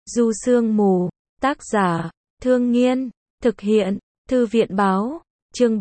Du Sương Mù, tác giả, Thương Nghiên, thực hiện, Thư viện Báo, chương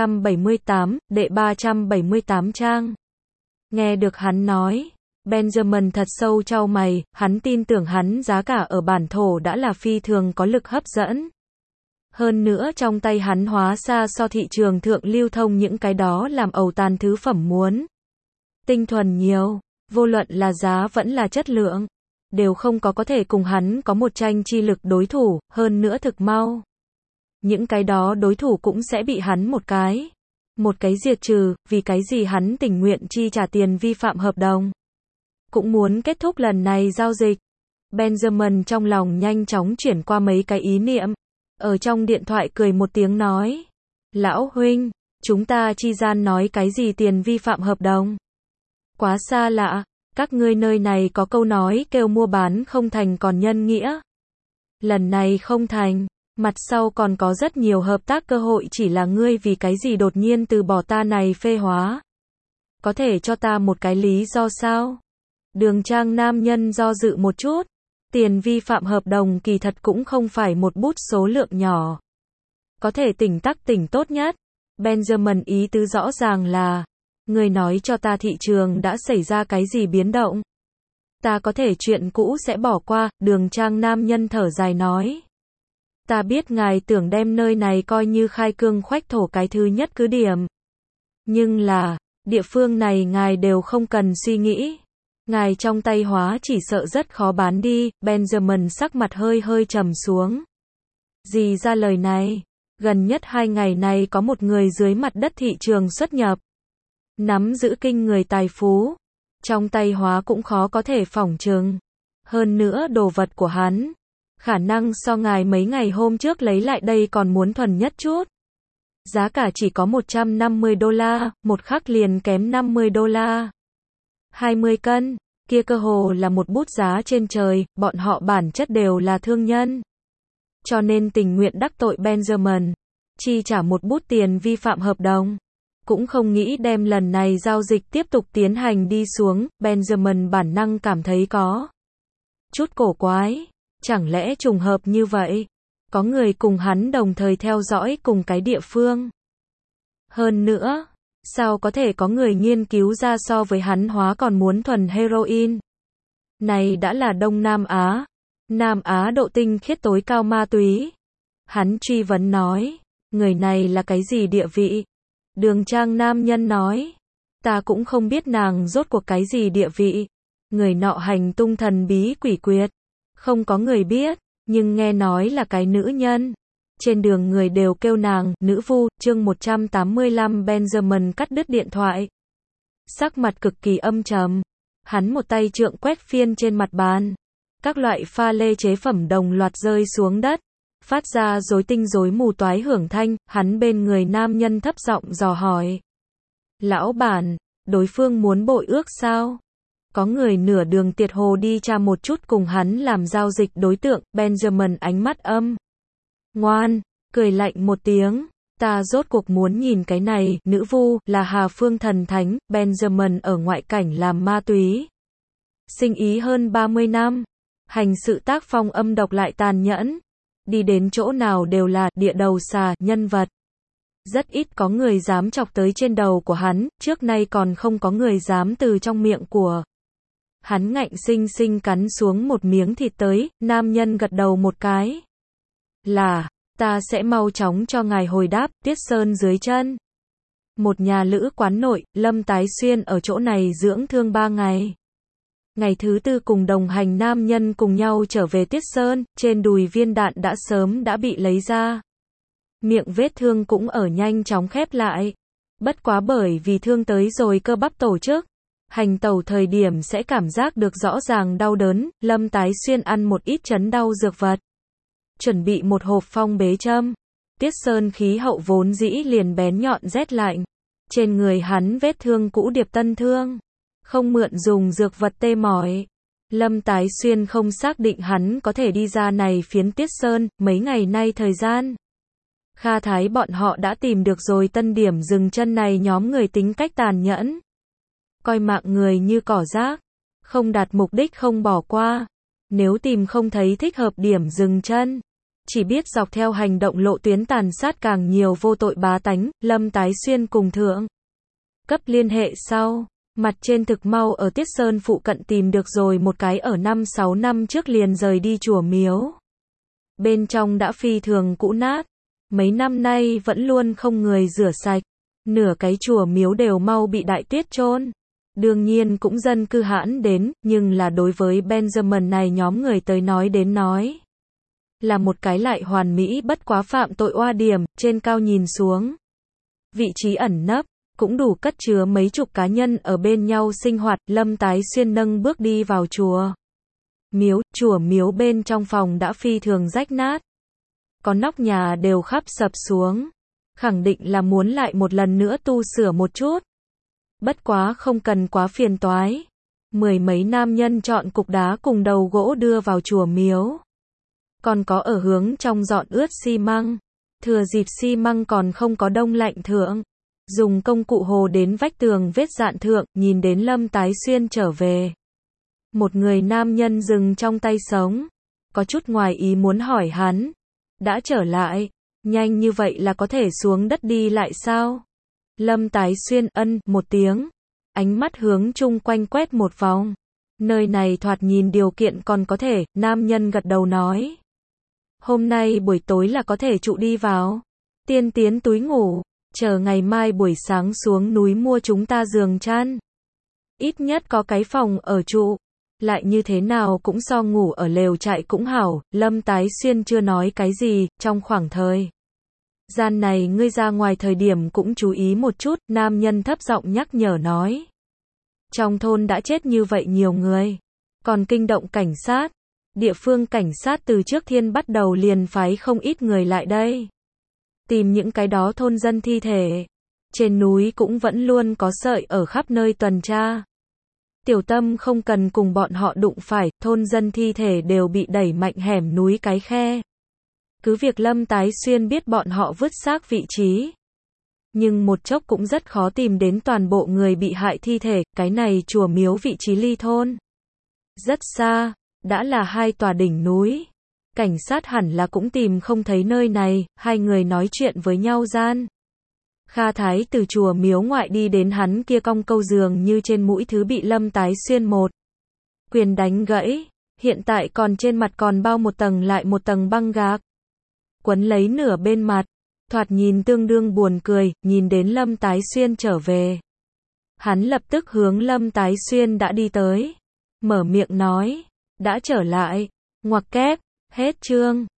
378, đệ 378 trang. Nghe được hắn nói, Benjamin thật sâu chau mày, hắn tin tưởng hắn giá cả ở bản thổ đã là phi thường có lực hấp dẫn. Hơn nữa trong tay hắn hóa xa so thị trường thượng lưu thông những cái đó làm ầu tàn thứ phẩm muốn tinh thuần nhiều, vô luận là giá vẫn là chất lượng, đều không có thể cùng hắn có một tranh chi lực đối thủ, hơn nữa thực mau. Những cái đó đối thủ cũng sẽ bị hắn một cái diệt trừ, vì cái gì hắn tình nguyện chi trả tiền vi phạm hợp đồng. Cũng muốn kết thúc lần này giao dịch. Benjamin trong lòng nhanh chóng chuyển qua mấy cái ý niệm. Ở trong điện thoại cười một tiếng nói. Lão huynh, chúng ta chi gian nói cái gì tiền vi phạm hợp đồng? Quá xa lạ, các ngươi nơi này có câu nói kêu mua bán không thành còn nhân nghĩa. Lần này không thành, mặt sau còn có rất nhiều hợp tác cơ hội, chỉ là ngươi vì cái gì đột nhiên từ bỏ ta này phê hóa. Có thể cho ta một cái lý do sao? Đường Trang nam nhân do dự một chút. Tiền vi phạm hợp đồng kỳ thật cũng không phải một bút số lượng nhỏ. Có thể tỉnh tắc tỉnh tốt nhất. Benjamin ý tứ rõ ràng là, người nói cho ta thị trường đã xảy ra cái gì biến động. Ta có thể chuyện cũ sẽ bỏ qua, Đường Trang nam nhân thở dài nói. Ta biết ngài tưởng đem nơi này coi như khai cương khoách thổ cái thứ nhất cứ điểm. Nhưng là, địa phương này ngài đều không cần suy nghĩ. Ngài trong tay hóa chỉ sợ rất khó bán đi. Benjamin sắc mặt hơi trầm xuống. Gì ra lời này? Gần nhất 2 ngày này có một người dưới mặt đất thị trường xuất nhập. Nắm giữ kinh người tài phú. Trong tay hóa cũng khó có thể phỏng chừng. Hơn nữa đồ vật của hắn, khả năng so ngài mấy ngày hôm trước lấy lại đây còn muốn thuần nhất chút. Giá cả chỉ có $150, một khắc liền kém $50. 20 cân, kia cơ hồ là một bút giá trên trời, bọn họ bản chất đều là thương nhân. Cho nên tình nguyện đắc tội Benjamin, chi trả một bút tiền vi phạm hợp đồng. Cũng không nghĩ đem lần này giao dịch tiếp tục tiến hành đi xuống. Benjamin bản năng cảm thấy có chút cổ quái. Chẳng lẽ trùng hợp như vậy? Có người cùng hắn đồng thời theo dõi cùng cái địa phương. Hơn nữa, sao có thể có người nghiên cứu ra so với hắn hóa còn muốn thuần heroin? Này đã là Đông Nam Á. Nam Á độ tinh khiết tối cao ma túy. Hắn truy vấn nói, người này là cái gì địa vị? Đường Trang nam nhân nói, ta cũng không biết nàng rốt cuộc cái gì địa vị. Người nọ hành tung thần bí quỷ quyệt. Không có người biết, nhưng nghe nói là cái nữ nhân. Trên đường người đều kêu nàng, nữ vu. Chương 185 Benjamin cắt đứt điện thoại. Sắc mặt cực kỳ âm trầm. Hắn một tay trượng quét phiên trên mặt bàn. Các loại pha lê chế phẩm đồng loạt rơi xuống đất. Phát ra rối tinh rối mù toái hưởng thanh. Hắn bên người nam nhân thấp giọng dò hỏi. Lão bản, đối phương muốn bội ước sao? Có người nửa đường tiệt hồ đi tra một chút cùng hắn làm giao dịch đối tượng. Benjamin ánh mắt ngoan, cười lạnh một tiếng. Ta rốt cuộc muốn nhìn cái này. Nữ vu là Hà Phương thần thánh. Benjamin ở ngoại cảnh làm ma túy sinh ý hơn 30 năm. Hành sự tác phong âm độc lại tàn nhẫn. Đi đến chỗ nào đều là địa đầu xà nhân vật. Rất ít có người dám chọc tới trên đầu của hắn. Trước nay còn không có người dám từ trong miệng của hắn ngạnh sinh sinh cắn xuống một miếng thịt tới. Nam nhân gật đầu một cái. Là, ta sẽ mau chóng cho ngài hồi đáp. Tiết Sơn dưới chân. Một nhà lữ quán nội, Lâm Tái Xuyên ở chỗ này dưỡng thương 3 ngày. Ngày thứ 4 cùng đồng hành nam nhân cùng nhau trở về Tiết Sơn. Trên đùi viên đạn đã bị lấy ra. Miệng vết thương cũng ở nhanh chóng khép lại. Bất quá bởi vì thương tới rồi cơ bắp tổ chức. Hành tẩu thời điểm sẽ cảm giác được rõ ràng đau đớn. Lâm Tái Xuyên ăn một ít chấn đau dược vật. Chuẩn bị một hộp phong bế châm. Tiết Sơn khí hậu vốn dĩ liền bén nhọn rét lạnh. Trên người hắn vết thương cũ điệp tân thương. Không mượn dùng dược vật tê mỏi. Lâm Tái Xuyên không xác định hắn có thể đi ra này phiến Tiết Sơn. Mấy ngày nay thời gian, Kha Thái bọn họ đã tìm được rồi tân điểm dừng chân này nhóm người tính cách tàn nhẫn. Coi mạng người như cỏ rác. Không đạt mục đích không bỏ qua. Nếu tìm không thấy thích hợp điểm dừng chân, chỉ biết dọc theo hành động lộ tuyến tàn sát càng nhiều vô tội bá tánh, Lâm Tái Xuyên cùng thượng cấp liên hệ sau. Mặt trên thực mau ở Tiết Sơn phụ cận tìm được rồi một cái ở 5-6 năm trước liền rời đi chùa miếu. Bên trong đã phi thường cũ nát, mấy năm nay vẫn luôn không người rửa sạch, nửa cái chùa miếu đều mau bị đại tuyết chôn. Đương nhiên cũng dân cư hãn đến, nhưng là đối với Benjamin này nhóm người tới nói là một cái lại hoàn mỹ bất quá phạm tội oa điểm, trên cao nhìn xuống. Vị trí ẩn nấp, cũng đủ cất chứa mấy chục cá nhân ở bên nhau sinh hoạt. Lâm Tái Xuyên nâng bước đi vào chùa miếu bên trong phòng đã phi thường rách nát. Có nóc nhà đều khắp sập xuống, khẳng định là muốn lại một lần nữa tu sửa một chút. Bất quá không cần quá phiền toái. Mười mấy nam nhân chọn cục đá cùng đầu gỗ đưa vào chùa miếu. Còn có ở hướng trong dọn ướt xi măng. Thừa dịp xi măng còn không có đông lạnh thượng, dùng công cụ hồ đến vách tường vết dạn thượng, nhìn đến Lâm Tái Xuyên trở về. Một người nam nhân dừng trong tay sống, có chút ngoài ý muốn hỏi hắn, đã trở lại, nhanh như vậy là có thể xuống đất đi lại sao? Lâm Tái Xuyên ân một tiếng, ánh mắt hướng chung quanh quét một vòng. Nơi này thoạt nhìn điều kiện còn có thể, nam nhân gật đầu nói. Hôm nay buổi tối là có thể trụ đi vào. Tiên tiến túi ngủ, chờ ngày mai buổi sáng xuống núi mua chúng ta giường chăn. Ít nhất có cái phòng ở trụ, lại như thế nào cũng so ngủ ở lều trại cũng hảo. Lâm Tái Xuyên chưa nói cái gì, trong khoảng thời gian này ngươi ra ngoài thời điểm cũng chú ý một chút, nam nhân thấp giọng nhắc nhở nói. Trong thôn đã chết như vậy nhiều người, còn kinh động cảnh sát. Địa phương cảnh sát từ trước thiên bắt đầu liền phái không ít người lại đây tìm những cái đó thôn dân thi thể. Trên núi cũng vẫn luôn có sợi ở khắp nơi tuần tra. Tiểu Tâm không cần cùng bọn họ đụng phải, thôn dân thi thể đều bị đẩy mạnh hẻm núi cái khe. Cứ việc Lâm Tái Xuyên biết bọn họ vứt xác vị trí, nhưng một chốc cũng rất khó tìm đến toàn bộ người bị hại thi thể. Cái này chùa miếu vị trí ly thôn rất xa, đã là 2 tòa đỉnh núi. Cảnh sát hẳn là cũng tìm không thấy nơi này. Hai người nói chuyện với nhau gian, Kha Thái từ chùa miếu ngoại đi đến hắn kia cong câu giường như trên mũi thứ bị Lâm Tái Xuyên một quyền đánh gãy. Hiện tại còn trên mặt còn bao một tầng lại một tầng băng gạc, quấn lấy nửa bên mặt, thoạt nhìn tương đương buồn cười. Nhìn đến Lâm Tái Xuyên trở về, hắn lập tức hướng Lâm Tái Xuyên đã đi tới, mở miệng nói, đã trở lại, ngoặc kép, hết chương.